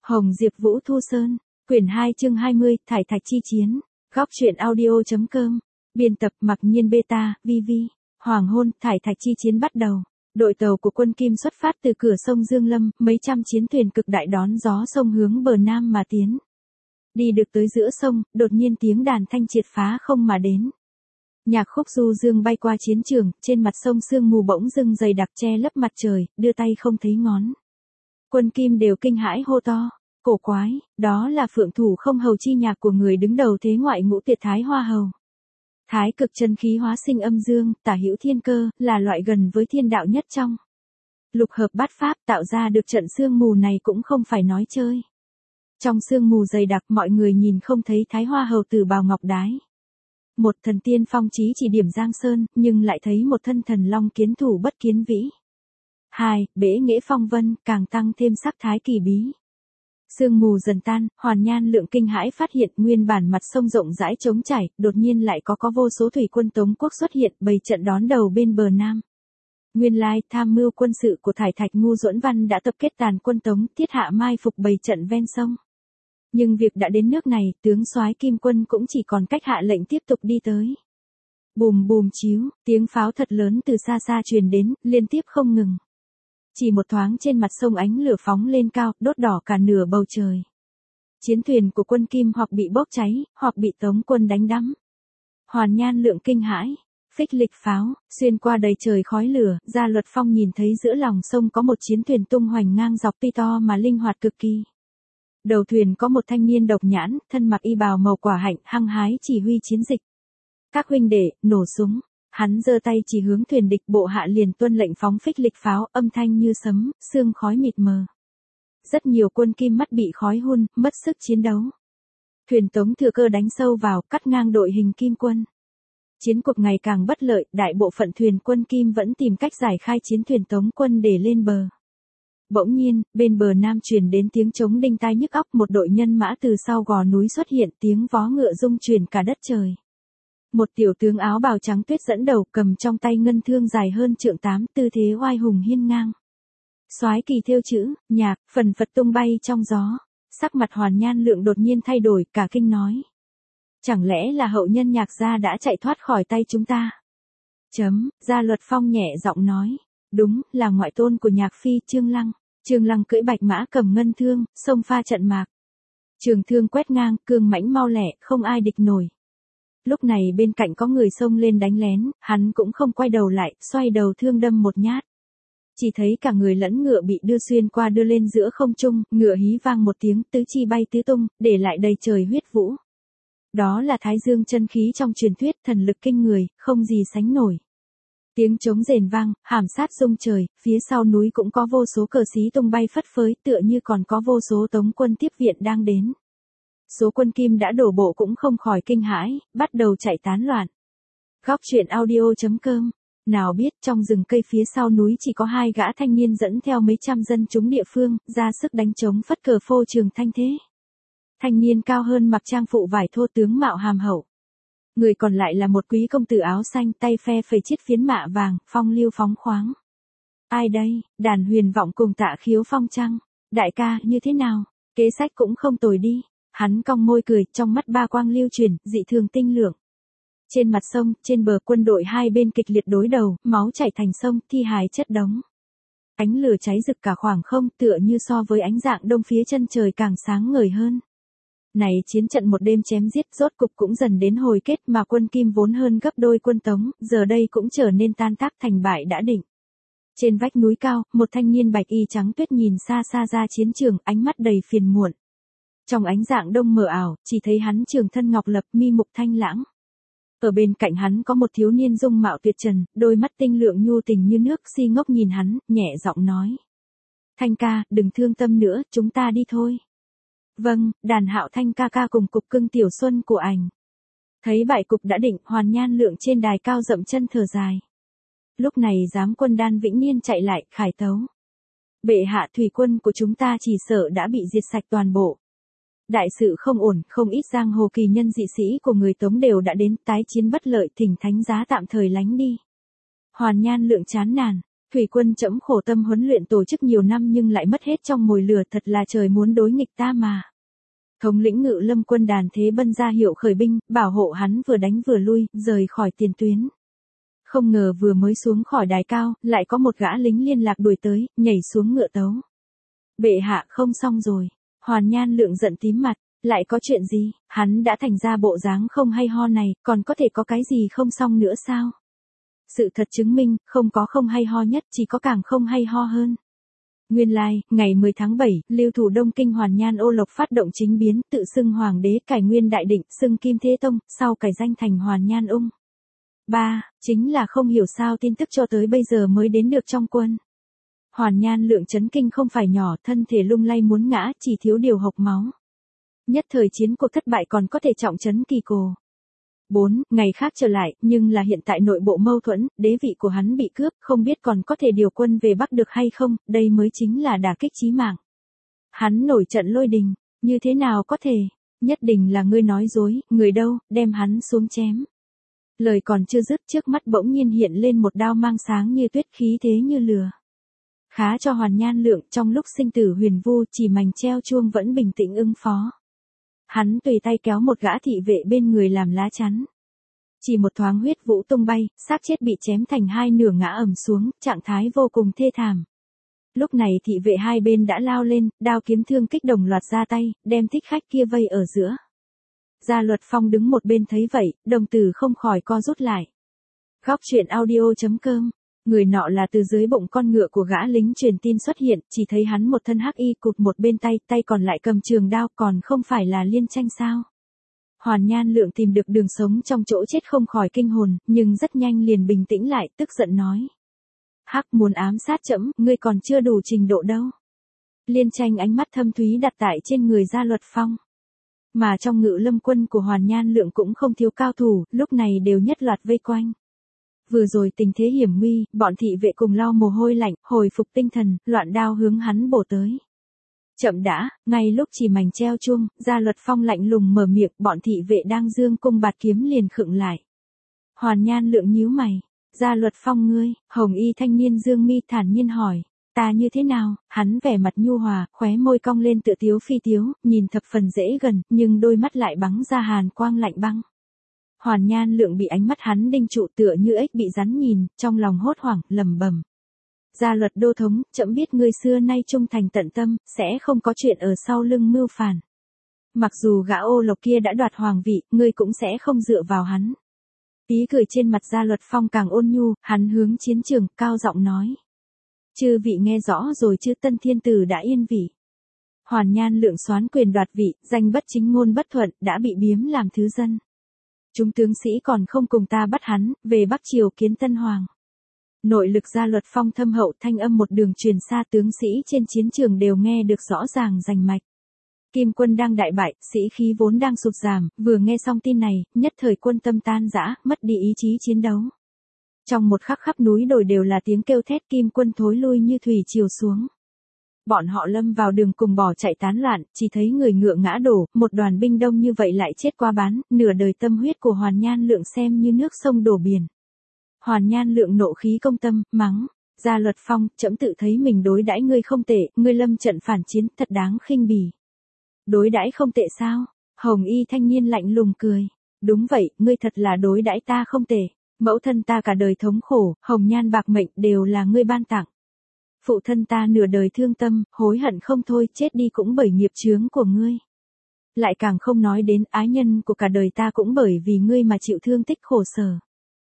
Hồng Diệp Vũ Thu Sơn, quyển 2 chương 20, Thải Thạch chi chiến, góc truyện audio.com, biên tập Mặc Nhiên Beta, VV, hoàng hôn, Thải Thạch chi chiến bắt đầu. Đội tàu của quân Kim xuất phát từ cửa sông Dương Lâm, mấy trăm chiến thuyền cực đại đón gió sông hướng bờ nam mà tiến. Đi được tới giữa sông, đột nhiên tiếng đàn thanh triệt phá không mà đến. Nhạc khúc du dương bay qua chiến trường, trên mặt sông sương mù bỗng dưng dày đặc che lấp mặt trời, đưa tay không thấy ngón. Quân Kim đều kinh hãi hô to, cổ quái, đó là Phượng Thủ Không Hầu chi nhạc của người đứng đầu thế ngoại ngũ tuyệt Thái Hoa Hầu. Thái cực chân khí hóa sinh âm dương, tả hữu thiên cơ, là loại gần với thiên đạo nhất trong lục hợp bát pháp, tạo ra được trận sương mù này cũng không phải nói chơi. Trong sương mù dày đặc mọi người nhìn không thấy Thái Hoa Hầu tử bào ngọc đái. Một thần tiên phong trí chỉ điểm Giang Sơn, nhưng lại thấy một thân thần long kiến thủ bất kiến vĩ. 2. Bể nghệ phong vân, càng tăng thêm sắc thái kỳ bí. Sương mù dần tan, Hoàn Nhan Lượng kinh hãi phát hiện nguyên bản mặt sông rộng rãi trống trải, đột nhiên lại có vô số thủy quân Tống quốc xuất hiện bày trận đón đầu bên bờ nam. Nguyên lai tham mưu quân sự của Thải Thạch Ngu Duẫn Văn đã tập kết tàn quân Tống thiết hạ mai phục bày trận ven sông. Nhưng việc đã đến nước này, tướng soái Kim Quân cũng chỉ còn cách hạ lệnh tiếp tục đi tới. Bùm bùm chíu, tiếng pháo thật lớn từ xa xa truyền đến, liên tiếp không ngừng. Chỉ một thoáng trên mặt sông ánh lửa phóng lên cao, đốt đỏ cả nửa bầu trời. Chiến thuyền của quân Kim hoặc bị bốc cháy, hoặc bị Tống quân đánh đắm. Hoàn Nhan Lượng kinh hãi, phích lịch pháo, xuyên qua đầy trời khói lửa, Gia Luật Phong nhìn thấy giữa lòng sông có một chiến thuyền tung hoành ngang dọc tuy to mà linh hoạt cực kỳ. Đầu thuyền có một thanh niên độc nhãn, thân mặc y bào màu quả hạnh, hăng hái chỉ huy chiến dịch. Các huynh đệ, nổ súng. Hắn giơ tay chỉ hướng thuyền địch, bộ hạ liền tuân lệnh phóng phích lịch pháo, âm thanh như sấm, sương khói mịt mờ. Rất nhiều quân Kim mắt bị khói hun, mất sức chiến đấu. Thuyền Tống thừa cơ đánh sâu vào, cắt ngang đội hình Kim quân. Chiến cuộc ngày càng bất lợi, đại bộ phận thuyền quân Kim vẫn tìm cách giải khai chiến thuyền Tống quân để lên bờ. Bỗng nhiên, bên bờ nam truyền đến tiếng trống đinh tai nhức óc, một đội nhân mã từ sau gò núi xuất hiện, tiếng vó ngựa rung chuyển cả đất trời. Một tiểu tướng áo bào trắng tuyết dẫn đầu, cầm trong tay ngân thương dài hơn trượng 8, tư thế oai hùng hiên ngang. Soái kỳ thêu chữ, nhạc, phần phật tung bay trong gió. Sắc mặt Hoàn Nhan Lượng đột nhiên thay đổi, cả kinh nói. Chẳng lẽ là hậu nhân Nhạc gia đã chạy thoát khỏi tay chúng ta? Gia Luật Phong nhẹ giọng nói. Đúng, là ngoại tôn của Nhạc phi, Trương Lăng. Trương Lăng cưỡi bạch mã cầm ngân thương, xông pha trận mạc. Trường thương quét ngang, cương mãnh mau lẹ, không ai địch nổi. Lúc này bên cạnh có người xông lên đánh lén, hắn cũng không quay đầu lại, xoay đầu thương đâm một nhát. Chỉ thấy cả người lẫn ngựa bị đưa xuyên qua đưa lên giữa không trung, ngựa hí vang một tiếng, tứ chi bay tứ tung, để lại đầy trời huyết vũ. Đó là Thái Dương chân khí trong truyền thuyết, thần lực kinh người, không gì sánh nổi. Tiếng trống rền vang, hàm sát rung trời, phía sau núi cũng có vô số cờ xí tung bay phất phới, tựa như còn có vô số Tống quân tiếp viện đang đến. Số quân Kim đã đổ bộ cũng không khỏi kinh hãi, bắt đầu chạy tán loạn. Góc truyện audio.com. Nào biết trong rừng cây phía sau núi chỉ có 2 gã thanh niên dẫn theo mấy trăm dân chúng địa phương, ra sức đánh trống phất cờ phô trường thanh thế. Thanh niên cao hơn mặc trang phụ vải thô, tướng mạo hàm hậu. Người còn lại là một quý công tử áo xanh, tay phe phẩy chiếc phiến mạ vàng, phong lưu phóng khoáng. Ai đây? Đàn Huyền Vọng cùng Tạ Khiếu Phong chăng? Đại ca, như thế nào? Kế sách cũng không tồi đi. Hắn cong môi cười, trong mắt ba quang lưu chuyển, dị thường tinh lượng. Trên mặt sông, trên bờ quân đội hai bên kịch liệt đối đầu, máu chảy thành sông, thi hài chất đống. Ánh lửa cháy rực cả khoảng không, tựa như so với ánh dạng đông phía chân trời càng sáng ngời hơn. Này chiến trận một đêm chém giết, rốt cục cũng dần đến hồi kết, mà quân Kim vốn hơn gấp đôi quân Tống, giờ đây cũng trở nên tan tác thành bại đã định. Trên vách núi cao, một thanh niên bạch y trắng tuyết nhìn xa xa ra chiến trường, ánh mắt đầy phiền muộn. Trong ánh dạng đông mờ ảo, chỉ thấy hắn trường thân ngọc lập, mi mục thanh lãng. Ở bên cạnh hắn có một thiếu niên dung mạo tuyệt trần, đôi mắt tinh lượng nhu tình như nước, si ngốc nhìn hắn, nhẹ giọng nói. Thanh ca, đừng thương tâm nữa, chúng ta đi thôi. Vâng, Đàn Hạo Thanh ca ca cùng cục cưng tiểu xuân của ảnh. Thấy bại cục đã định, Hoàn Nhan Lượng trên đài cao dậm chân thở dài. Lúc này giám quân Đan Vĩnh Niên chạy lại, khải tấu. Bệ hạ, thủy quân của chúng ta chỉ sợ đã bị diệt sạch toàn bộ. Đại sự không ổn, không ít giang hồ kỳ nhân dị sĩ của người Tống đều đã đến, tái chiến bất lợi, thỉnh thánh giá tạm thời lánh đi. Hoàn Nhan Lượng chán nản, Thủy quân trẫm khổ tâm huấn luyện tổ chức nhiều năm nhưng lại mất hết trong mồi lửa, thật là trời muốn đối nghịch ta mà. Thống lĩnh Ngự Lâm quân Đàn Thế Bân ra hiệu khởi binh, bảo hộ hắn vừa đánh vừa lui, rời khỏi tiền tuyến. Không ngờ vừa mới xuống khỏi đài cao, lại có một gã lính liên lạc đuổi tới, nhảy xuống ngựa tấu. Bệ hạ, không xong rồi. Hoàn Nhan Lượng giận tím mặt, lại có chuyện gì? Hắn đã thành ra bộ dáng không hay ho này, còn có thể có cái gì không xong nữa sao? Sự thật chứng minh, không có không hay ho nhất, chỉ có càng không hay ho hơn. Nguyên lai, ngày 10 tháng 7, Lưu Thủ Đông Kinh Hoàn Nhan Ô Lộc phát động chính biến, tự xưng hoàng đế, cải nguyên đại định, xưng Kim Thế Tông, sau cải danh thành Hoàn Nhan Ung. 3. Chính là không hiểu sao tin tức cho tới bây giờ mới đến được trong quân. Hoàn Nhan Lượng chấn kinh không phải nhỏ, thân thể lung lay muốn ngã, chỉ thiếu điều hộc máu. Nhất thời chiến cuộc thất bại còn có thể trọng trấn kỳ cổ. 4. Ngày khác trở lại, nhưng là hiện tại nội bộ mâu thuẫn, đế vị của hắn bị cướp, không biết còn có thể điều quân về Bắc được hay không, đây mới chính là đả kích chí mạng. Hắn nổi trận lôi đình, như thế nào có thể, nhất định là ngươi nói dối, người đâu, đem hắn xuống chém. Lời còn chưa dứt, trước mắt bỗng nhiên hiện lên một đao mang sáng như tuyết, khí thế như lửa. Khá cho Hoàn Nhan Lượng, trong lúc sinh tử huyền vu, chỉ mảnh treo chuông vẫn bình tĩnh ứng phó. Hắn tùy tay kéo một gã thị vệ bên người làm lá chắn. Chỉ một thoáng huyết vũ tung bay, xác chết bị chém thành hai nửa ngã ầm xuống, trạng thái vô cùng thê thảm. Lúc này thị vệ hai bên đã lao lên, đao kiếm thương kích đồng loạt ra tay, đem thích khách kia vây ở giữa. Gia Luật Phong đứng một bên thấy vậy, đồng tử không khỏi co rút lại. Góc truyện audio.com. Người nọ là từ dưới bụng con ngựa của gã lính truyền tin xuất hiện, chỉ thấy hắn một thân hắc y cụt một bên tay, tay còn lại cầm trường đao, còn không phải là Liên Tranh sao? Hoàn Nhan Lượng tìm được đường sống trong chỗ chết không khỏi kinh hồn, nhưng rất nhanh liền bình tĩnh lại, tức giận nói. Hắc muốn ám sát trẫm, ngươi còn chưa đủ trình độ đâu. Liên Tranh ánh mắt thâm thúy đặt tại trên người Gia Luật Phong. Mà trong Ngự Lâm quân của Hoàn Nhan Lượng cũng không thiếu cao thủ, lúc này đều nhất loạt vây quanh. Vừa rồi tình thế hiểm nguy, bọn thị vệ cùng lau mồ hôi lạnh, hồi phục tinh thần, loạn đao hướng hắn bổ tới. Chậm đã, ngay lúc chỉ mảnh treo chuông, Gia Luật Phong lạnh lùng mở miệng, bọn thị vệ đang giương cung bạt kiếm liền khựng lại. Hoàn Nhan Lượng nhíu mày, Gia Luật Phong ngươi, hồng y thanh niên dương mi thản nhiên hỏi, ta như thế nào? Hắn vẻ mặt nhu hòa, khóe môi cong lên tựa tiếu phi tiếu, nhìn thập phần dễ gần, nhưng đôi mắt lại bắn ra hàn quang lạnh băng. Hoàn Nhan Lượng bị ánh mắt hắn đinh trụ tựa như ếch bị rắn nhìn, trong lòng hốt hoảng, lẩm bẩm. Gia Luật đô thống, trẫm biết ngươi xưa nay trung thành tận tâm, sẽ không có chuyện ở sau lưng mưu phản. Mặc dù gã Ô Lộc kia đã đoạt hoàng vị, ngươi cũng sẽ không dựa vào hắn. Ý cười trên mặt Gia Luật Phong càng ôn nhu, hắn hướng chiến trường, cao giọng nói. Chư vị nghe rõ rồi chứ, Tân Thiên Tử đã yên vị. Hoàn Nhan Lượng soán quyền đoạt vị, danh bất chính ngôn bất thuận, đã bị biếm làm thứ dân. Chúng tướng sĩ còn không cùng ta bắt hắn, về Bắc Triều kiến Tân Hoàng. Nội lực Gia Luật Phong thâm hậu, thanh âm một đường truyền xa, tướng sĩ trên chiến trường đều nghe được rõ ràng rành mạch. Kim quân đang đại bại, sĩ khí vốn đang sụt giảm, vừa nghe xong tin này, nhất thời quân tâm tan rã, mất đi ý chí chiến đấu. Trong một khắc khắp núi đồi đều là tiếng kêu thét, Kim quân thối lui như thủy triều xuống. Bọn họ lâm vào đường cùng bỏ chạy tán loạn, chỉ thấy người ngựa ngã đổ, một đoàn binh đông như vậy lại chết qua bán, nửa đời tâm huyết của Hoàn Nhan Lượng xem như nước sông đổ biển. Hoàn Nhan Lượng nộ khí công tâm, mắng, Gia Luật Phong, trẫm tự thấy mình đối đãi ngươi không tệ, ngươi lâm trận phản chiến, thật đáng khinh bỉ. Đối đãi không tệ sao? Hồng y thanh niên lạnh lùng cười, đúng vậy, ngươi thật là đối đãi ta không tệ, mẫu thân ta cả đời thống khổ, hồng nhan bạc mệnh đều là ngươi ban tặng. Phụ thân ta nửa đời thương tâm, hối hận không thôi, chết đi cũng bởi nghiệp chướng của ngươi. Lại càng không nói đến ái nhân của cả đời ta cũng bởi vì ngươi mà chịu thương tích khổ sở.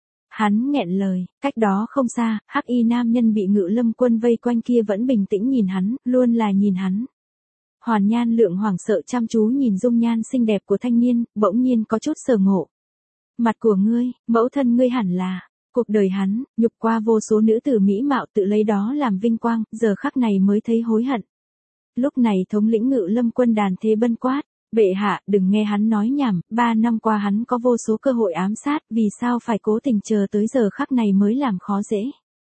Hắn nghẹn lời, cách đó không xa, hắc y nam nhân bị Ngự Lâm quân vây quanh kia vẫn bình tĩnh nhìn hắn, luôn là nhìn hắn. Hoàn Nhan Lượng hoảng sợ chăm chú nhìn dung nhan xinh đẹp của thanh niên, bỗng nhiên có chút sờ ngộ. Mặt của ngươi, mẫu thân ngươi hẳn là, cuộc đời hắn, nhục qua vô số nữ tử mỹ mạo tự lấy đó làm vinh quang, giờ khắc này mới thấy hối hận. Lúc này thống lĩnh Ngự Lâm quân Đàn Thế Bân quát, bệ hạ, đừng nghe hắn nói nhảm, 3 năm qua hắn có vô số cơ hội ám sát, vì sao phải cố tình chờ tới giờ khắc này mới làm khó dễ.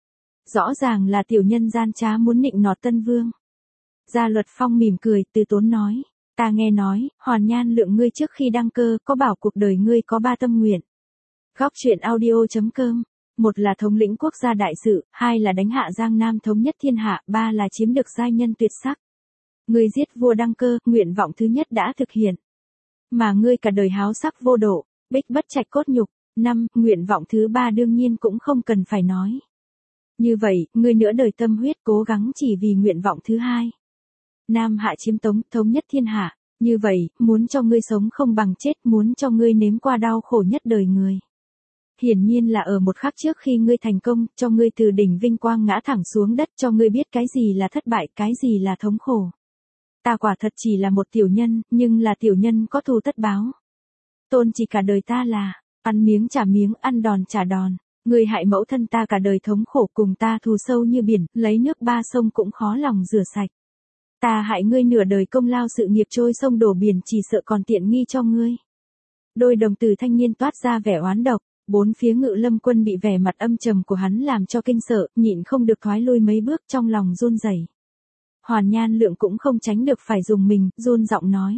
Rõ ràng là tiểu nhân gian trá muốn nịnh nọt Tân Vương. Gia Luật Phong mỉm cười, từ tốn nói, ta nghe nói, Hoàn Nhan Lượng ngươi trước khi đăng cơ, có bảo cuộc đời ngươi có 3 tâm nguyện. Góc truyện audio.com Một là thống lĩnh quốc gia đại sự, hai là đánh hạ Giang Nam thống nhất thiên hạ, ba là chiếm được giai nhân tuyệt sắc. Ngươi giết vua Đăng Cơ, nguyện vọng thứ nhất đã thực hiện. Mà ngươi cả đời háo sắc vô độ, bích bất trạch cốt nhục. 5. Nguyện vọng thứ ba đương nhiên cũng không cần phải nói. Như vậy, ngươi nửa đời tâm huyết cố gắng chỉ vì nguyện vọng thứ hai. Nam hạ chiếm Tống, thống nhất thiên hạ. Như vậy, muốn cho ngươi sống không bằng chết, muốn cho ngươi nếm qua đau khổ nhất đời người. Hiển nhiên là ở một khắc trước khi ngươi thành công, cho ngươi từ đỉnh vinh quang ngã thẳng xuống đất, cho ngươi biết cái gì là thất bại, cái gì là thống khổ. Ta quả thật chỉ là một tiểu nhân, nhưng là tiểu nhân có thù tất báo. Tôn chỉ cả đời ta là, ăn miếng trả miếng, ăn đòn trả đòn. Ngươi hại mẫu thân ta cả đời thống khổ cùng ta thù sâu như biển, lấy nước ba sông cũng khó lòng rửa sạch. Ta hại ngươi nửa đời công lao sự nghiệp trôi sông đổ biển chỉ sợ còn tiện nghi cho ngươi. Đôi đồng tử thanh niên toát ra vẻ oán độc, bốn phía Ngự Lâm Quân bị vẻ mặt âm trầm của hắn làm cho kinh sợ, nhịn không được thoái lui mấy bước trong lòng run rẩy. Hoàn Nhan Lượng cũng không tránh được phải dùng mình, run giọng nói.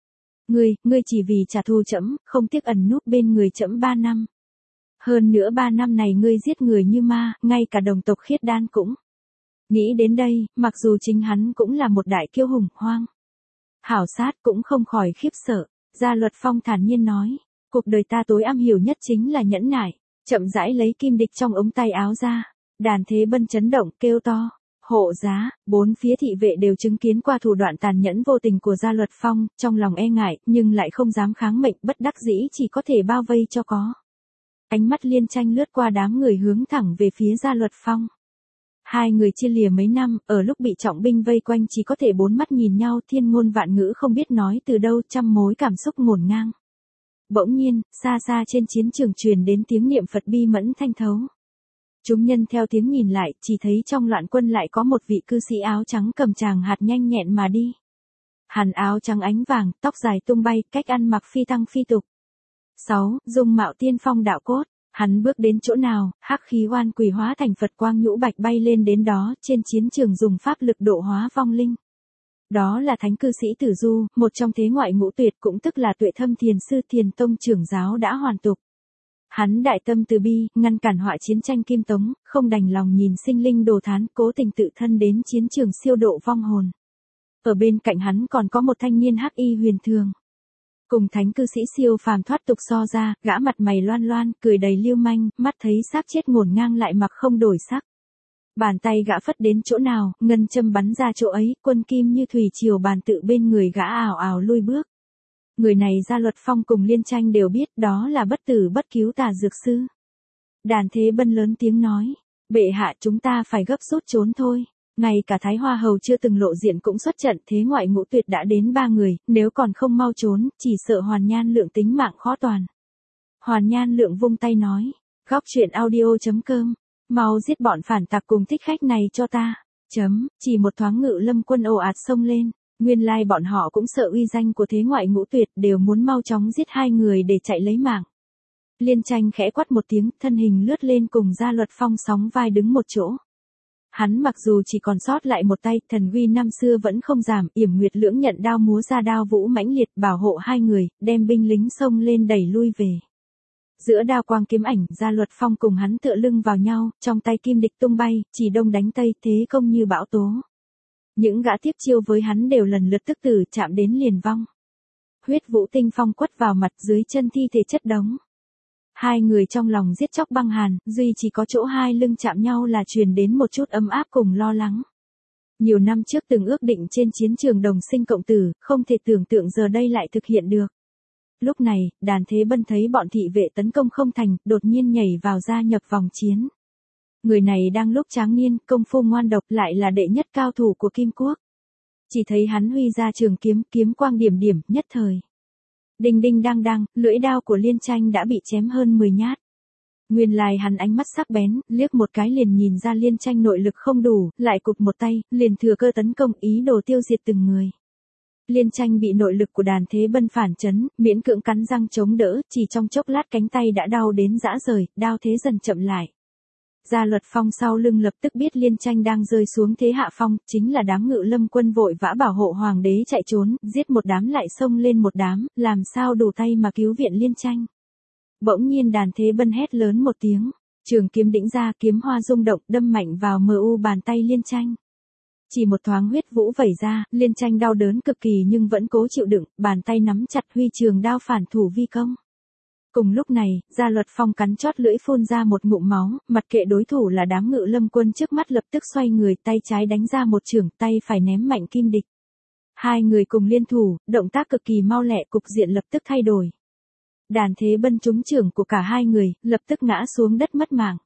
Ngươi chỉ vì trả thù trẫm, không tiếc ẩn núp bên người trẫm 3 năm. Hơn nữa 3 năm này ngươi giết người như ma, ngay cả đồng tộc Khiết Đan cũng. Nghĩ đến đây, mặc dù chính hắn cũng là một đại kiêu hùng hoang. Hảo sát cũng không khỏi khiếp sợ, Gia Luật Phong thản nhiên nói, cuộc đời ta tối am hiểu nhất chính là nhẫn nại, chậm rãi lấy kim địch trong ống tay áo ra, Đàn Thế Bân chấn động kêu to. Hộ giá, bốn phía thị vệ đều chứng kiến qua thủ đoạn tàn nhẫn vô tình của Gia Luật Phong, trong lòng e ngại, nhưng lại không dám kháng mệnh, bất đắc dĩ chỉ có thể bao vây cho có. Ánh mắt Liên Tranh lướt qua đám người hướng thẳng về phía Gia Luật Phong. Hai người chia lìa mấy năm, ở lúc bị trọng binh vây quanh chỉ có thể bốn mắt nhìn nhau, thiên ngôn vạn ngữ không biết nói từ đâu, trăm mối cảm xúc ngổn ngang. Bỗng nhiên, xa xa trên chiến trường truyền đến tiếng niệm Phật bi mẫn thanh thấu. Chúng nhân theo tiếng nhìn lại, chỉ thấy trong loạn quân lại có một vị cư sĩ áo trắng cầm tràng hạt nhanh nhẹn mà đi. Hắn áo trắng ánh vàng, tóc dài tung bay, cách ăn mặc phi tăng phi tục. 6. Dung mạo tiên phong đạo cốt. Hắn bước đến chỗ nào, hắc khí oan quỷ hóa thành Phật quang nhũ bạch bay lên đến đó, trên chiến trường dùng pháp lực độ hóa vong linh. Đó là thánh cư sĩ Tử Du, một trong thế ngoại ngũ tuyệt, cũng tức là Tuệ Thâm Thiền sư Thiền Tông trưởng giáo đã hoàn tục. Hắn đại tâm từ bi, ngăn cản họa chiến tranh Kim Tống, không đành lòng nhìn sinh linh đồ thán, cố tình tự thân đến chiến trường siêu độ vong hồn. Ở bên cạnh hắn còn có một thanh niên hắc y huyền thường. Cùng thánh cư sĩ siêu phàm thoát tục so ra, gã mặt mày loan loan, cười đầy lưu manh, mắt thấy xác chết ngổn ngang lại mặc không đổi sắc. Bàn tay gã phất đến chỗ nào, ngân châm bắn ra chỗ ấy, quân kim như thủy triều bàn tự bên người gã ảo ảo lui bước. Người này Gia Luật Phong cùng Liên Tranh đều biết, đó là bất tử bất cứu tà dược sư. Đàn Thế Bân lớn tiếng nói, bệ hạ chúng ta phải gấp rút trốn thôi. Ngay cả Thái Hoa Hầu chưa từng lộ diện cũng xuất trận, thế ngoại ngũ tuyệt đã đến 3 người, nếu còn không mau trốn, chỉ sợ Hoàn Nhan Lượng tính mạng khó toàn. Hoàn Nhan Lượng vung tay nói, góc truyện audio.com, mau giết bọn phản tặc cùng thích khách này cho ta. Chỉ một thoáng Ngự Lâm Quân ồ ạt xông lên, nguyên lai bọn họ cũng sợ uy danh của thế ngoại ngũ tuyệt, đều muốn mau chóng giết hai người để chạy lấy mạng. Liên Tranh khẽ quát một tiếng, thân hình lướt lên cùng Gia Luật Phong sóng vai đứng một chỗ. Hắn mặc dù chỉ còn sót lại một tay, thần uy năm xưa vẫn không giảm, Yểm Nguyệt Lưỡng nhận đao múa ra đao vũ mãnh liệt bảo hộ hai người, đem binh lính xông lên đẩy lui về. Giữa đao quang kiếm ảnh, Gia Luật Phong cùng hắn tựa lưng vào nhau, trong tay kim địch tung bay, chỉ đông đánh tây, thế công như bão tố. Những gã tiếp chiêu với hắn đều lần lượt tức tử, chạm đến liền vong. Huyết vũ tinh phong quất vào mặt, dưới chân thi thể chất đống. Hai người trong lòng giết chóc băng hàn, duy chỉ có chỗ hai lưng chạm nhau là truyền đến một chút ấm áp cùng lo lắng. Nhiều năm trước từng ước định trên chiến trường đồng sinh cộng tử, không thể tưởng tượng giờ đây lại thực hiện được. Lúc này, Đàn Thế Bân thấy bọn thị vệ tấn công không thành, đột nhiên nhảy vào gia nhập vòng chiến. Người này đang lúc tráng niên, công phu ngoan độc, lại là đệ nhất cao thủ của Kim Quốc. Chỉ thấy hắn huy ra trường kiếm, kiếm quang điểm điểm, nhất thời. Đinh đinh đang đang, lưỡi đao của Liên Tranh đã bị chém hơn 10 nhát. Nguyên lai hắn ánh mắt sắc bén, liếc một cái liền nhìn ra Liên Tranh nội lực không đủ, lại cụt một tay, liền thừa cơ tấn công, ý đồ tiêu diệt từng người. Liên Tranh bị nội lực của Đàn Thế Bân phản chấn, miễn cưỡng cắn răng chống đỡ, chỉ trong chốc lát cánh tay đã đau đến rã rời, đao thế dần chậm lại. Gia Luật Phong sau lưng lập tức biết Liên Tranh đang rơi xuống thế hạ phong, chính là đám Ngự Lâm Quân vội vã bảo hộ hoàng đế chạy trốn, giết một đám lại xông lên một đám, làm sao đủ tay mà cứu viện Liên Tranh. Bỗng nhiên Đàn Thế Bân hét lớn một tiếng, Trường kiếm đĩnh ra, kiếm hoa rung động, đâm mạnh vào MU bàn tay Liên Tranh. Chỉ một thoáng huyết vũ vẩy ra, Liên Tranh đau đớn cực kỳ nhưng vẫn cố chịu đựng, bàn tay nắm chặt huy trường đao phản thủ vi công. Cùng lúc này, Gia Luật Phong cắn chót lưỡi phun ra một ngụm máu, mặc kệ đối thủ là đám Ngự Lâm quân trước mắt lập tức xoay người, tay trái đánh ra một chưởng, tay phải ném mạnh Kim Địch. Hai người cùng liên thủ, động tác cực kỳ mau lẹ, cục diện lập tức thay đổi. Đàn thế bân trúng chưởng của cả hai người, lập tức ngã xuống đất mất mạng.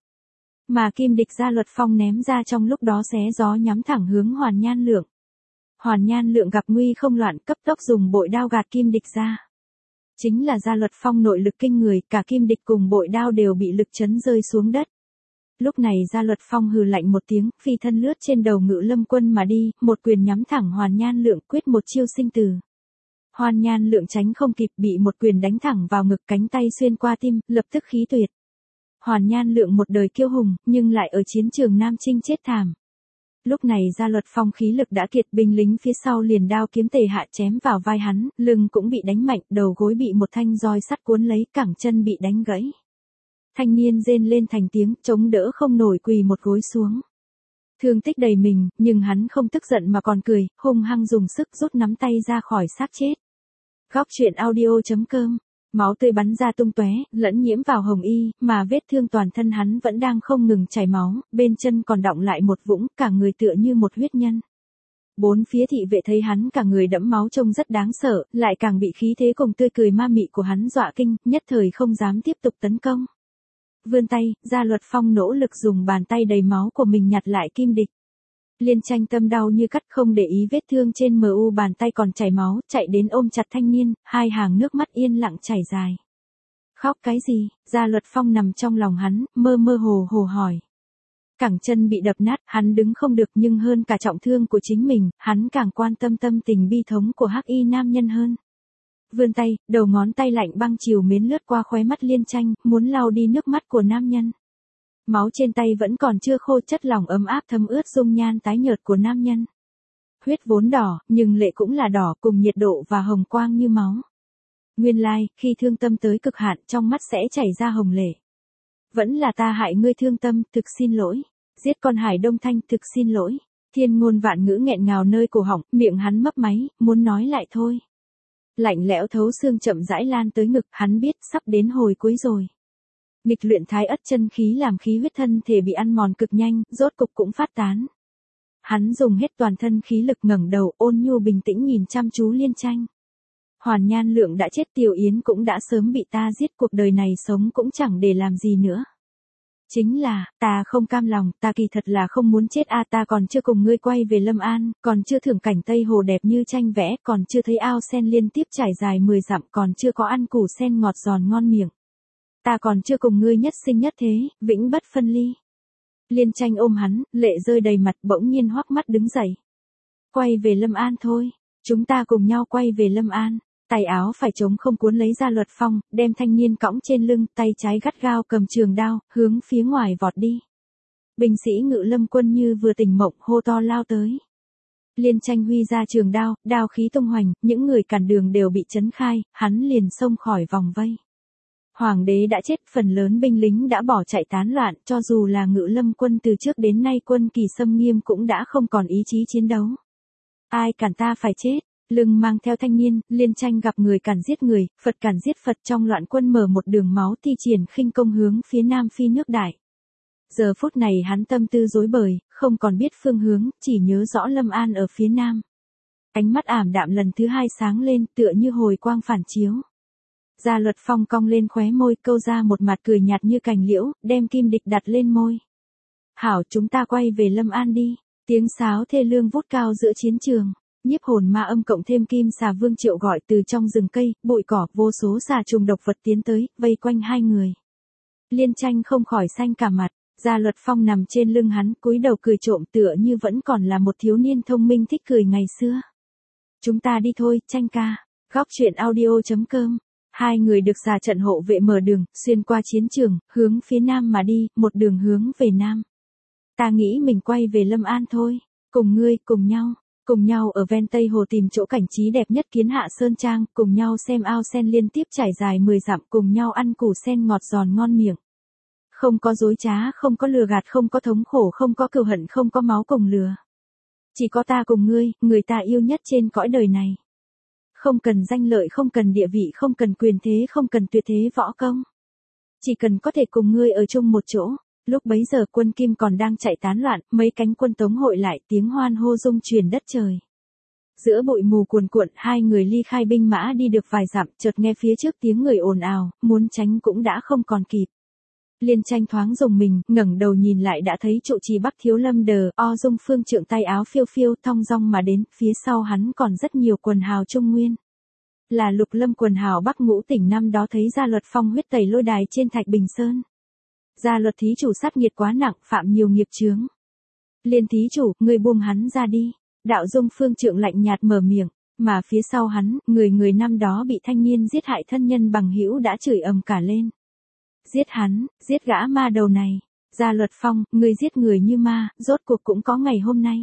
Mà Kim Địch Gia Luật Phong ném ra trong lúc đó xé gió nhắm thẳng hướng Hoàn Nhan Lượng. Hoàn Nhan Lượng gặp nguy không loạn, cấp tốc dùng bội đao gạt Kim Địch ra. Chính là Gia Luật Phong nội lực kinh người, cả Kim Địch cùng bội đao đều bị lực chấn rơi xuống đất. Lúc này Gia Luật Phong hừ lạnh một tiếng, phi thân lướt trên đầu Ngự Lâm quân mà đi, một quyền nhắm thẳng Hoàn Nhan Lượng, quyết một chiêu sinh tử. Hoàn Nhan Lượng tránh không kịp, bị một quyền đánh thẳng vào ngực, cánh tay xuyên qua tim, lập tức khí tuyệt. Hoàn Nhan Lượng một đời kiêu hùng, nhưng lại ở chiến trường Nam Chinh chết thảm. Lúc này Gia Luật Phong khí lực đã kiệt, binh lính phía sau liền đao kiếm tề hạ chém vào vai hắn, lưng cũng bị đánh mạnh, đầu gối bị một thanh roi sắt cuốn lấy, cẳng chân bị đánh gãy. Thanh niên rên lên thành tiếng, chống đỡ không nổi, quỳ một gối xuống. Thương tích đầy mình, nhưng hắn không tức giận mà còn cười, hung hăng dùng sức rút nắm tay ra khỏi xác chết. Góc truyện audio.com. Máu tươi bắn ra tung tóe, lẫn nhiễm vào hồng y, mà vết thương toàn thân hắn vẫn đang không ngừng chảy máu, bên chân còn đọng lại một vũng, cả người tựa như một huyết nhân. Bốn phía thị vệ thấy hắn cả người đẫm máu trông rất đáng sợ, lại càng bị khí thế cùng tươi cười ma mị của hắn dọa kinh, nhất thời không dám tiếp tục tấn công. Vươn tay, Gia Luật Phong nỗ lực dùng bàn tay đầy máu của mình nhặt lại Kim Địch. Liên Tranh tâm đau như cắt, không để ý vết thương trên MU bàn tay còn chảy máu, chạy đến ôm chặt thanh niên, hai hàng nước mắt yên lặng chảy dài. Khóc cái gì? Gia Luật Phong nằm trong lòng hắn, mơ mơ hồ hồ hỏi. Cẳng chân bị đập nát, hắn đứng không được, nhưng hơn cả trọng thương của chính mình, hắn càng quan tâm tâm tình bi thống của hắc y nam nhân hơn. Vươn tay, đầu ngón tay lạnh băng chiều mến lướt qua khóe mắt Liên Tranh, muốn lau đi nước mắt của nam nhân. Máu trên tay vẫn còn chưa khô, chất lỏng ấm áp thấm ướt dung nhan tái nhợt của nam nhân. Huyết vốn đỏ, nhưng lệ cũng là đỏ, cùng nhiệt độ và hồng quang như máu. Nguyên lai, khi thương tâm tới cực hạn, trong mắt sẽ chảy ra hồng lệ. Vẫn là ta hại ngươi thương tâm, thực xin lỗi. Giết con Hải Đông Thanh, thực xin lỗi. Thiên ngôn vạn ngữ nghẹn ngào nơi cổ họng, miệng hắn mấp máy, muốn nói lại thôi. Lạnh lẽo thấu xương chậm rãi lan tới ngực, hắn biết sắp đến hồi cuối rồi. Nghịch luyện thái ất chân khí làm khí huyết thân thể bị ăn mòn cực nhanh, rốt cục cũng phát tán. Hắn dùng hết toàn thân khí lực ngẩng đầu, ôn nhu bình tĩnh nhìn chăm chú Liên Tranh. Hoàn Nhan Lượng đã chết, Tiểu Yến cũng đã sớm bị ta giết, cuộc đời này sống cũng chẳng để làm gì nữa. Chính là, ta không cam lòng, ta kỳ thật là không muốn chết ta còn chưa cùng ngươi quay về Lâm An, còn chưa thưởng cảnh Tây Hồ đẹp như tranh vẽ, còn chưa thấy ao sen liên tiếp trải dài 10 dặm, còn chưa có ăn củ sen ngọt giòn ngon miệng. Ta còn chưa cùng ngươi nhất sinh nhất thế, vĩnh bất phân ly. Liên Tranh ôm hắn, lệ rơi đầy mặt, bỗng nhiên hoắc mắt đứng dậy. Quay về Lâm An thôi, chúng ta cùng nhau quay về Lâm An. Tay áo phải trống không cuốn lấy Gia Luật Phong, đem thanh niên cõng trên lưng, tay trái gắt gao cầm trường đao, hướng phía ngoài vọt đi. Binh sĩ Ngự Lâm quân như vừa tỉnh mộng, hô to lao tới. Liên Tranh huy ra trường đao, đao khí tung hoành, những người cản đường đều bị chấn khai, hắn liền xông khỏi vòng vây. Hoàng đế đã chết, phần lớn binh lính đã bỏ chạy tán loạn, cho dù là Ngự Lâm quân từ trước đến nay quân kỳ xâm nghiêm cũng đã không còn ý chí chiến đấu. Ai cản ta phải chết. Lưng mang theo thanh niên, Liên Tranh gặp người cản giết người, Phật cản giết Phật, trong loạn quân mở một đường máu, thi triển khinh công hướng phía nam phi nước Đại. Giờ phút này hắn tâm tư rối bời, không còn biết phương hướng, chỉ nhớ rõ Lâm An ở phía nam. Ánh mắt ảm đạm lần thứ hai sáng lên, tựa như hồi quang phản chiếu. Gia Luật Phong cong lên khóe môi, câu ra một mặt cười nhạt như cành liễu, đem Kim Địch đặt lên môi. Hảo, chúng ta quay về Lâm An đi. Tiếng sáo thê lương vút cao giữa chiến trường. Nhiếp hồn ma âm cộng thêm kim xà vương Triệu gọi từ trong rừng cây, bụi cỏ, vô số xà trùng độc vật tiến tới, vây quanh hai người. Liên Tranh không khỏi xanh cả mặt, Gia Luật Phong nằm trên lưng hắn, cúi đầu cười trộm, tựa như vẫn còn là một thiếu niên thông minh thích cười ngày xưa. Chúng ta đi thôi, Tranh ca. Góc truyện audio.com. Hai người được xà trận hộ vệ mở đường, xuyên qua chiến trường, hướng phía nam mà đi, một đường hướng về nam. Ta nghĩ mình quay về Lâm An thôi, cùng ngươi, cùng nhau ở ven Tây Hồ tìm chỗ cảnh trí đẹp nhất Kiến Hạ Sơn Trang, cùng nhau xem ao sen liên tiếp trải dài 10 dặm, cùng nhau ăn củ sen ngọt giòn ngon miệng. Không có dối trá, không có lừa gạt, không có thống khổ, không có cừu hận, không có máu cùng lừa. Chỉ có ta cùng ngươi, người ta yêu nhất trên cõi đời này. Không cần danh lợi, không cần địa vị, không cần quyền thế, không cần tuyệt thế võ công. Chỉ cần có thể cùng ngươi ở chung một chỗ. Lúc bấy giờ quân Kim còn đang chạy tán loạn, mấy cánh quân Tống hội lại, tiếng hoan hô rung truyền đất trời. Giữa bụi mù cuồn cuộn, hai người ly khai binh mã đi được vài dặm, chợt nghe phía trước tiếng người ồn ào, muốn tránh cũng đã không còn kịp. Liên Tranh thoáng rùng mình, ngẩng đầu nhìn lại đã thấy trụ trì Bắc Thiếu Lâm Đờ, O Dung Phương Trượng tay áo phiêu phiêu thong dong mà đến, phía sau hắn còn rất nhiều quần hào Trung Nguyên. Là Lục Lâm quần hào Bắc Ngũ tỉnh năm đó thấy Gia Luật Phong huyết tẩy lôi đài trên Thạch Bình Sơn. Gia Luật thí chủ sát nghiệt quá nặng, phạm nhiều nghiệp chướng. Liên thí chủ, ngươi buông hắn ra đi. Đạo Dung Phương Trượng lạnh nhạt mở miệng, mà phía sau hắn, người năm đó bị thanh niên giết hại thân nhân bằng hữu đã chửi ầm cả lên. Giết hắn, giết gã ma đầu này. Gia Luật Phong, ngươi giết người như ma, rốt cuộc cũng có ngày hôm nay.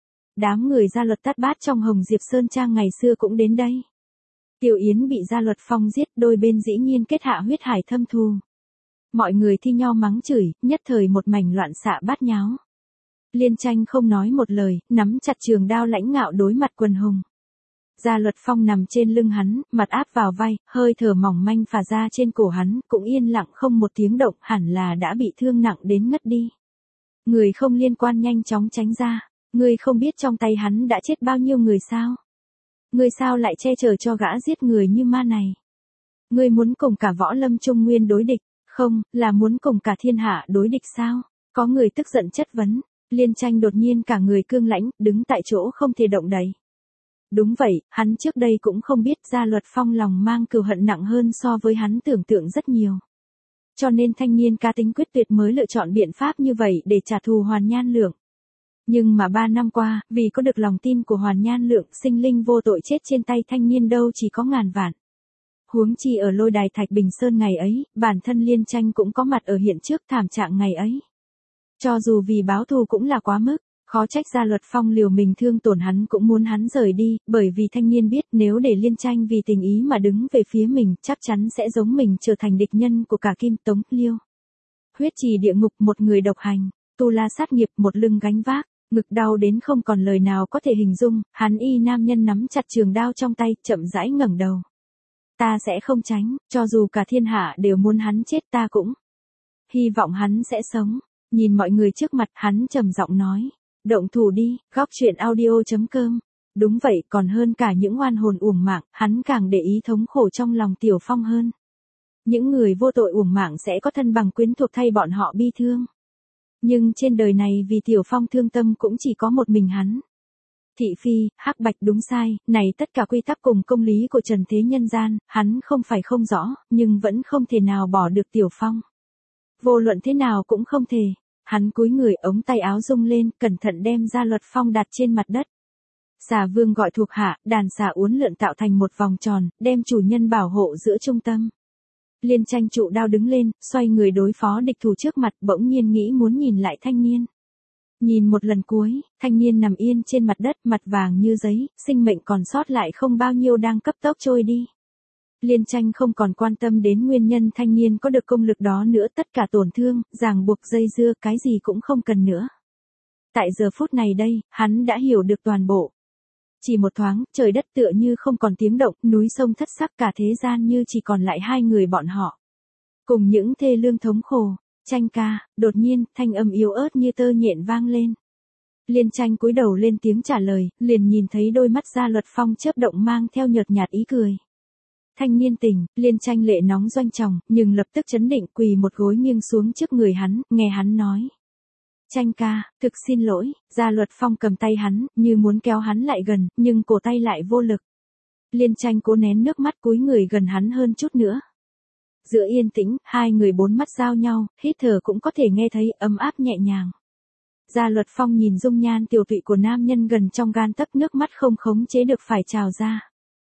Đám người Gia Luật Tát Bát trong Hồng Diệp Sơn Trang ngày xưa cũng đến đây. Tiêu Yến bị Gia Luật Phong giết, đôi bên dĩ nhiên kết hạ huyết hải thâm thù. Mọi người thi nhau mắng chửi, nhất thời một mảnh loạn xạ bát nháo. Liên Tranh không nói một lời, nắm chặt trường đao lãnh ngạo đối mặt quần hùng. Gia Luật Phong nằm trên lưng hắn, mặt áp vào vai, hơi thở mỏng manh phả ra trên cổ hắn, cũng yên lặng không một tiếng động, hẳn là đã bị thương nặng đến ngất đi. Người không liên quan nhanh chóng tránh ra, ngươi không biết trong tay hắn đã chết bao nhiêu người sao? Ngươi sao lại che chở cho gã giết người như ma này? Ngươi muốn cùng cả võ lâm Trung Nguyên đối địch, không, là muốn cùng cả thiên hạ đối địch sao? Có người tức giận chất vấn. Liên Tranh đột nhiên cả người cương lãnh, đứng tại chỗ không thể động đậy. Đúng vậy, hắn trước đây cũng không biết Gia Luật Phong lòng mang cừu hận nặng hơn so với hắn tưởng tượng rất nhiều. Cho nên thanh niên cá tính quyết tuyệt mới lựa chọn biện pháp như vậy để trả thù Hoàn Nhan Lượng. Nhưng mà 3 năm qua, vì có được lòng tin của Hoàn Nhan Lượng, sinh linh vô tội chết trên tay thanh niên đâu chỉ có ngàn vạn. Huống chi ở lôi đài Thạch Bình Sơn ngày ấy, bản thân Liên Tranh cũng có mặt ở hiện trước thảm trạng ngày ấy. Cho dù vì báo thù cũng là quá mức, khó trách Gia Luật Phong liều mình thương tổn hắn cũng muốn hắn rời đi, bởi vì thanh niên biết nếu để Liên Tranh vì tình ý mà đứng về phía mình, chắc chắn sẽ giống mình trở thành địch nhân của cả Kim Tống, Liêu. Huyết trì địa ngục một người độc hành, tu la sát nghiệp một lưng gánh vác, ngực đau đến không còn lời nào có thể hình dung, hắn y nam nhân nắm chặt trường đao trong tay, chậm rãi ngẩng đầu. Ta sẽ không tránh, cho dù cả thiên hạ đều muốn hắn chết ta cũng hy vọng hắn sẽ sống. Nhìn mọi người trước mặt, hắn trầm giọng nói, động thủ đi, góc truyện audio.com. Đúng vậy, còn hơn cả những oan hồn uổng mạng, hắn càng để ý thống khổ trong lòng Tiểu Phong hơn. Những người vô tội uổng mạng sẽ có thân bằng quyến thuộc thay bọn họ bi thương. Nhưng trên đời này vì Tiểu Phong thương tâm cũng chỉ có một mình hắn. Thị phi, hắc bạch đúng sai, này tất cả quy tắc cùng công lý của trần thế nhân gian, hắn không phải không rõ, nhưng vẫn không thể nào bỏ được Tiểu Phong. Vô luận thế nào cũng không thể. Hắn cúi người, ống tay áo rung lên, cẩn thận đem Gia Luật Phong đặt trên mặt đất. Xà Vương gọi thuộc hạ, đàn xà uốn lượn tạo thành một vòng tròn, đem chủ nhân bảo hộ giữa trung tâm. Liên Tranh trụ đao đứng lên, xoay người đối phó địch thủ trước mặt, bỗng nhiên nghĩ muốn nhìn lại thanh niên. Nhìn một lần cuối, thanh niên nằm yên trên mặt đất, mặt vàng như giấy, sinh mệnh còn sót lại không bao nhiêu đang cấp tốc trôi đi. Liên Tranh không còn quan tâm đến nguyên nhân thanh niên có được công lực đó nữa, tất cả tổn thương, ràng buộc dây dưa, cái gì cũng không cần nữa. Tại giờ phút này đây, hắn đã hiểu được toàn bộ. Chỉ một thoáng, trời đất tựa như không còn tiếng động, núi sông thất sắc, cả thế gian như chỉ còn lại hai người bọn họ. Cùng những thê lương thống khổ. Tranh ca, đột nhiên, thanh âm yếu ớt như tơ nhện vang lên. Liên Tranh cúi đầu lên tiếng trả lời, liền nhìn thấy đôi mắt Gia Luật Phong chớp động mang theo nhợt nhạt ý cười. Thanh niên tỉnh, Liên Tranh lệ nóng doanh tròng, nhưng lập tức chấn định quỳ một gối nghiêng xuống trước người hắn, nghe hắn nói. Tranh ca, thực xin lỗi, Gia Luật Phong cầm tay hắn, như muốn kéo hắn lại gần, nhưng cổ tay lại vô lực. Liên Tranh cố nén nước mắt cúi người gần hắn hơn chút nữa. Giữa yên tĩnh, hai người bốn mắt giao nhau, hít thở cũng có thể nghe thấy ấm áp nhẹ nhàng. Gia Luật Phong nhìn dung nhan tiểu tụy của nam nhân gần trong gan tấc, nước mắt không khống chế được phải trào ra.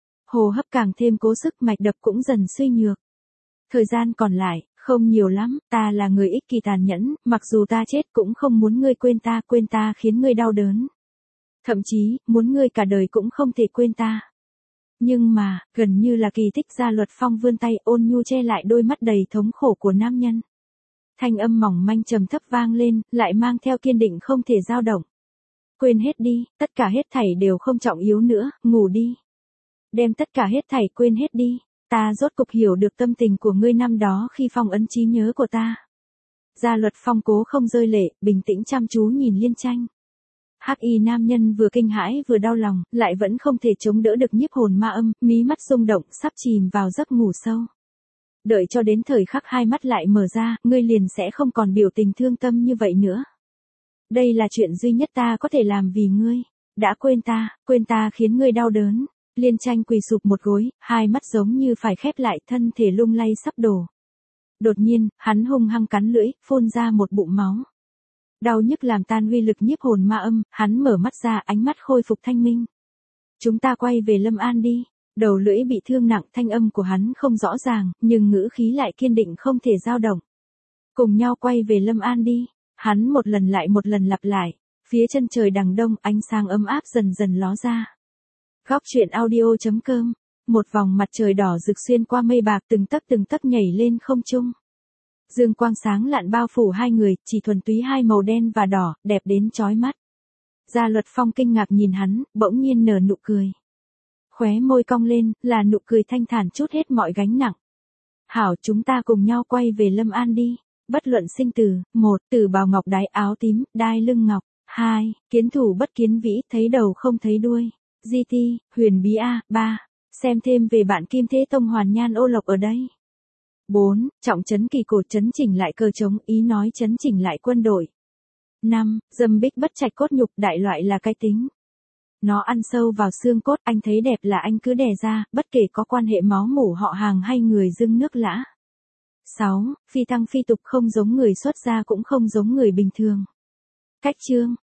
Hô hấp càng thêm cố sức, mạch đập cũng dần suy nhược. Thời gian còn lại, không nhiều lắm, ta là người ích kỳ tàn nhẫn, mặc dù ta chết cũng không muốn ngươi quên ta khiến ngươi đau đớn. Thậm chí, muốn ngươi cả đời cũng không thể quên ta. Nhưng mà, gần như là kỳ tích, Gia Luật Phong vươn tay ôn nhu che lại đôi mắt đầy thống khổ của nam nhân. Thanh âm mỏng manh trầm thấp vang lên, lại mang theo kiên định không thể dao động. Quên hết đi, tất cả hết thảy đều không trọng yếu nữa, ngủ đi. Đem tất cả hết thảy quên hết đi, ta rốt cục hiểu được tâm tình của ngươi năm đó khi phong ấn trí nhớ của ta. Gia Luật Phong cố không rơi lệ, bình tĩnh chăm chú nhìn Liên Tranh. Hắc y nam nhân vừa kinh hãi vừa đau lòng, lại vẫn không thể chống đỡ được nhiếp hồn ma âm, mí mắt rung động, sắp chìm vào giấc ngủ sâu. Đợi cho đến thời khắc hai mắt lại mở ra, ngươi liền sẽ không còn biểu tình thương tâm như vậy nữa. Đây là chuyện duy nhất ta có thể làm vì ngươi. Đã quên ta khiến ngươi đau đớn. Liên Tranh quỳ sụp một gối, hai mắt giống như phải khép lại, thân thể lung lay sắp đổ. Đột nhiên, hắn hung hăng cắn lưỡi, phun ra một bụng máu. Đau nhức làm tan uy lực nhiếp hồn ma âm, hắn mở mắt ra, ánh mắt khôi phục thanh minh. Chúng ta quay về Lâm An đi. Đầu lưỡi bị thương nặng, thanh âm của hắn không rõ ràng, nhưng ngữ khí lại kiên định không thể dao động. Cùng nhau quay về Lâm An đi. Hắn một lần lại một lần lặp lại. Phía chân trời đằng đông, ánh sáng ấm áp dần dần ló ra. Góc truyện audio.com. Một vòng mặt trời đỏ rực xuyên qua mây bạc, từng tấc nhảy lên không trung. Dương quang sáng lạn bao phủ hai người, chỉ thuần túy hai màu đen và đỏ, đẹp đến chói mắt. Gia Luật Phong kinh ngạc nhìn hắn, bỗng nhiên nở nụ cười. Khóe môi cong lên, là nụ cười thanh thản trút hết mọi gánh nặng. Hảo, chúng ta cùng nhau quay về Lâm An đi. Bất luận sinh tử. 1. Tử bào ngọc đái áo tím, đai lưng ngọc. 2. Kiến thủ bất kiến vĩ, thấy đầu không thấy đuôi. GT, huyền bí A. 3. Xem thêm về bạn Kim Thế Tông Hoàn Nhan Ô Lộc ở đây. 4. Trọng trấn kỳ cổ, trấn chỉnh lại cơ trống, ý nói trấn chỉnh lại quân đội. 5. Dâm bích bất trạch cốt nhục, đại loại là cái tính. Nó ăn sâu vào xương cốt, anh thấy đẹp là anh cứ đè ra, bất kể có quan hệ máu mủ họ hàng hay người dưng nước lã. 6. Phi thăng phi tục, không giống người xuất gia cũng không giống người bình thường. Cách chương.